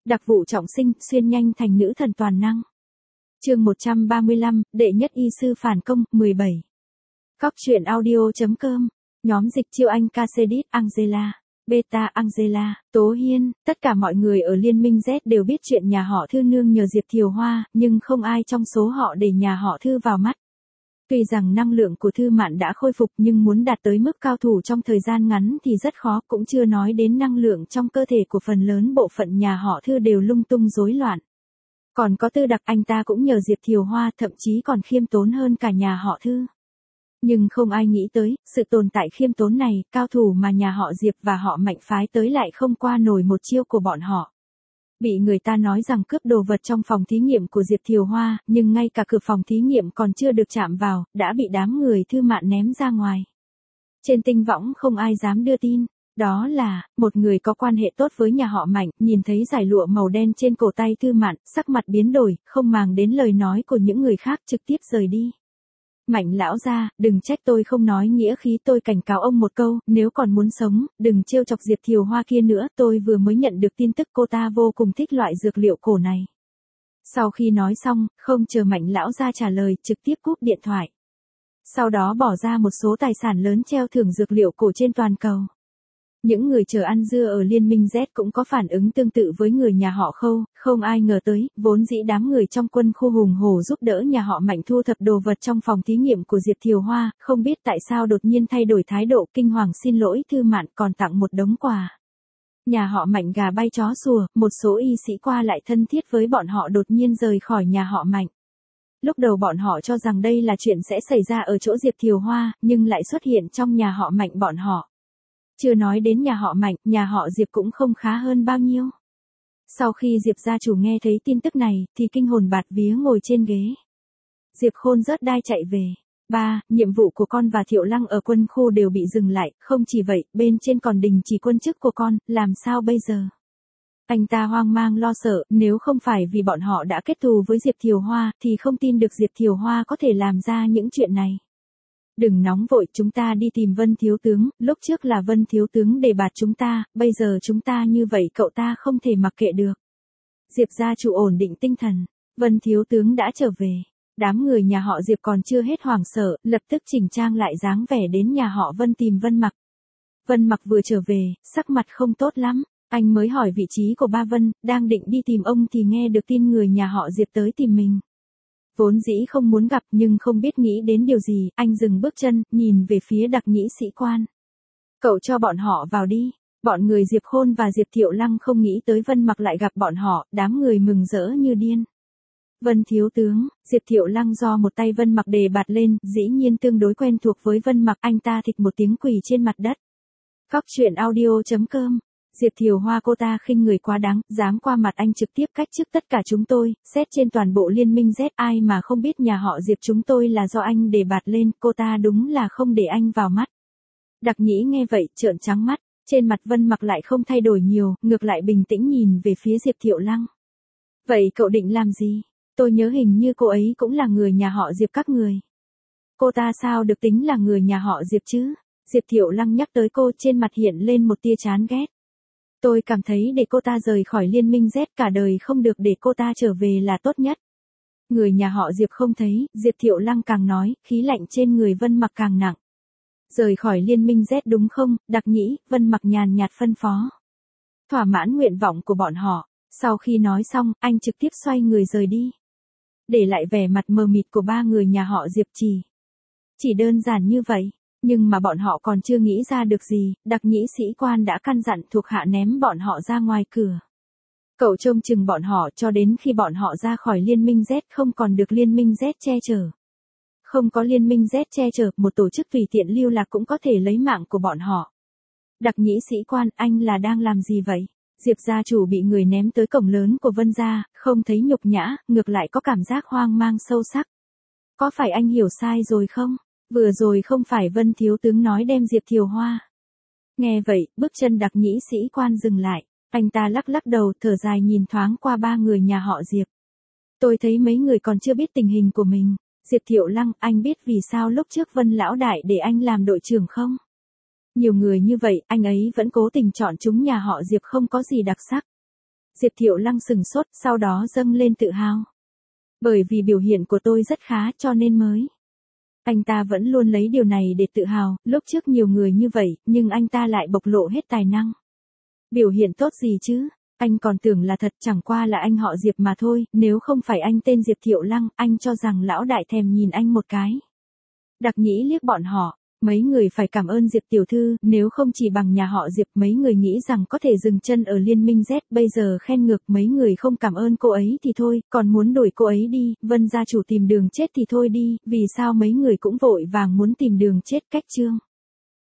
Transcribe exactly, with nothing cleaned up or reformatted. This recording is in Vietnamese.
Đặc vụ trọng sinh, xuyên nhanh thành nữ thần toàn năng. Chương một trăm ba mươi lăm, đệ nhất y sư phản công, mười bảy. Cóc truyện audio.com, nhóm dịch chiêu Anh Casedit, Angela, Beta Angela, Tố Hiên, tất cả mọi người ở Liên minh Z đều biết chuyện nhà họ Thư nương nhờ Diệp Thiều Hoa, nhưng không ai trong số họ để nhà họ Thư vào mắt. Tuy rằng năng lượng của Thư Mạn đã khôi phục nhưng muốn đạt tới mức cao thủ trong thời gian ngắn thì rất khó, cũng chưa nói đến năng lượng trong cơ thể của phần lớn bộ phận nhà họ Thư đều lung tung rối loạn. Còn có Tư Đặc, anh ta cũng nhờ Diệp Thiều Hoa, thậm chí còn khiêm tốn hơn cả nhà họ Thư. Nhưng không ai nghĩ tới, sự tồn tại khiêm tốn này, cao thủ mà nhà họ Diệp và họ Mạnh phái tới lại không qua nổi một chiêu của bọn họ. Bị người ta nói rằng cướp đồ vật trong phòng thí nghiệm của Diệp Thiều Hoa, nhưng ngay cả cửa phòng thí nghiệm còn chưa được chạm vào, đã bị đám người Thư Mạn ném ra ngoài. Trên tinh võng không ai dám đưa tin. Đó là, một người có quan hệ tốt với nhà họ Mạnh, nhìn thấy dải lụa màu đen trên cổ tay Thư Mạn, sắc mặt biến đổi, không màng đến lời nói của những người khác, trực tiếp rời đi. Mạnh lão gia, đừng trách tôi không nói nghĩa khí, tôi cảnh cáo ông một câu, nếu còn muốn sống, đừng trêu chọc Diệp Thiều Hoa kia nữa, tôi vừa mới nhận được tin tức cô ta vô cùng thích loại dược liệu cổ này. Sau khi nói xong, không chờ Mạnh lão gia trả lời, trực tiếp cúp điện thoại. Sau đó bỏ ra một số tài sản lớn treo thưởng dược liệu cổ trên toàn cầu. Những người chờ ăn dưa ở Liên minh Z cũng có phản ứng tương tự với người nhà họ Khâu, không ai ngờ tới, vốn dĩ đám người trong quân khu hùng hổ giúp đỡ nhà họ Mạnh thu thập đồ vật trong phòng thí nghiệm của Diệp Thiều Hoa, không biết tại sao đột nhiên thay đổi thái độ, kinh hoàng xin lỗi Thư Mạn, còn tặng một đống quà. Nhà họ Mạnh gà bay chó sủa, một số y sĩ qua lại thân thiết với bọn họ đột nhiên rời khỏi nhà họ Mạnh. Lúc đầu bọn họ cho rằng đây là chuyện sẽ xảy ra ở chỗ Diệp Thiều Hoa, nhưng lại xuất hiện trong nhà họ Mạnh bọn họ. Chưa nói đến nhà họ Mạnh, nhà họ Diệp cũng không khá hơn bao nhiêu. Sau khi Diệp gia chủ nghe thấy tin tức này, thì kinh hồn bạt vía ngồi trên ghế. Diệp Khôn rớt đai chạy về. Ba, nhiệm vụ của con và Thiệu Lăng ở quân khu đều bị dừng lại, không chỉ vậy, bên trên còn đình chỉ quân chức của con, làm sao bây giờ? Anh ta hoang mang lo sợ, nếu không phải vì bọn họ đã kết thù với Diệp Thiều Hoa, thì không tin được Diệp Thiều Hoa có thể làm ra những chuyện này. Đừng nóng vội, chúng ta đi tìm Vân thiếu tướng, lúc trước là Vân thiếu tướng đề bạt chúng ta, bây giờ chúng ta như vậy cậu ta không thể mặc kệ được. Diệp gia chủ ổn định tinh thần, Vân thiếu tướng đã trở về. Đám người nhà họ Diệp còn chưa hết hoảng sợ, lập tức chỉnh trang lại dáng vẻ đến nhà họ Vân tìm Vân Mặc. Vân Mặc vừa trở về, sắc mặt không tốt lắm, anh mới hỏi vị trí của ba Vân, đang định đi tìm ông thì nghe được tin người nhà họ Diệp tới tìm mình. Vốn dĩ không muốn gặp nhưng không biết nghĩ đến điều gì, anh dừng bước chân, nhìn về phía Đặc nhĩ sĩ quan. Cậu cho bọn họ vào đi. Bọn người Diệp Khôn và Diệp Thiệu Lăng không nghĩ tới Vân Mặc lại gặp bọn họ, đám người mừng rỡ như điên. Vân thiếu tướng, Diệp Thiệu Lăng do một tay Vân Mặc đề bạt lên, dĩ nhiên tương đối quen thuộc với Vân Mặc, anh ta thịch một tiếng quỳ trên mặt đất. Cóc truyện audio.com. Diệp Thiều Hoa cô ta khinh người quá đáng, dám qua mặt anh trực tiếp cách chức tất cả chúng tôi, xét trên toàn bộ Liên minh Z, ai mà không biết nhà họ Diệp chúng tôi là do anh đề bạt lên, cô ta đúng là không để anh vào mắt. Đặc nhĩ nghe vậy, trợn trắng mắt, trên mặt Vân Mặc lại không thay đổi nhiều, ngược lại bình tĩnh nhìn về phía Diệp Thiệu Lăng. Vậy cậu định làm gì? Tôi nhớ hình như cô ấy cũng là người nhà họ Diệp các người. Cô ta sao được tính là người nhà họ Diệp chứ? Diệp Thiệu Lăng nhắc tới cô, trên mặt hiện lên một tia chán ghét. Tôi cảm thấy để cô ta rời khỏi Liên minh Z cả đời không được, để cô ta trở về là tốt nhất. Người nhà họ Diệp không thấy, Diệp Thiệu Lăng càng nói, khí lạnh trên người Vân Mặc càng nặng. Rời khỏi Liên minh Z đúng không? Đặc nhĩ, Vân Mặc nhàn nhạt phân phó. Thỏa mãn nguyện vọng của bọn họ, sau khi nói xong, anh trực tiếp xoay người rời đi. Để lại vẻ mặt mờ mịt của ba người nhà họ Diệp chỉ. Chỉ đơn giản như vậy. Nhưng mà bọn họ còn chưa nghĩ ra được gì, Đặc nhĩ sĩ quan đã căn dặn thuộc hạ ném bọn họ ra ngoài cửa. Cậu trông chừng bọn họ cho đến khi bọn họ ra khỏi Liên minh Z, không còn được Liên minh Z che chở. Không có Liên minh Z che chở, một tổ chức tùy tiện lưu lạc cũng có thể lấy mạng của bọn họ. Đặc nhĩ sĩ quan, anh là đang làm gì vậy? Diệp gia chủ bị người ném tới cổng lớn của Vân gia, không thấy nhục nhã, ngược lại có cảm giác hoang mang sâu sắc. Có phải anh hiểu sai rồi không? Vừa rồi không phải Vân thiếu tướng nói đem Diệp Thiều Hoa. Nghe vậy, bước chân Đặc nhĩ sĩ quan dừng lại, anh ta lắc lắc đầu, thở dài nhìn thoáng qua ba người nhà họ Diệp. Tôi thấy mấy người còn chưa biết tình hình của mình. Diệp Thiệu Lăng, anh biết vì sao lúc trước Vân lão đại để anh làm đội trưởng không? Nhiều người như vậy, anh ấy vẫn cố tình chọn chúng nhà họ Diệp không có gì đặc sắc. Diệp Thiệu Lăng sừng sốt, sau đó dâng lên tự hào. Bởi vì biểu hiện của tôi rất khá cho nên mới. Anh ta vẫn luôn lấy điều này để tự hào, lúc trước nhiều người như vậy, nhưng anh ta lại bộc lộ hết tài năng. Biểu hiện tốt gì chứ? Anh còn tưởng là thật, chẳng qua là anh họ Diệp mà thôi, nếu không phải anh tên Diệp Thiệu Lăng, anh cho rằng lão đại thèm nhìn anh một cái. Đặc Nhĩ liếc bọn họ, mấy người phải cảm ơn Diệp tiểu thư, nếu không chỉ bằng nhà họ Diệp mấy người nghĩ rằng có thể dừng chân ở Liên minh Z, bây giờ khen ngược mấy người không cảm ơn cô ấy thì thôi, còn muốn đuổi cô ấy đi, Vân gia chủ tìm đường chết thì thôi đi, vì sao mấy người cũng vội vàng muốn tìm đường chết cách Trương.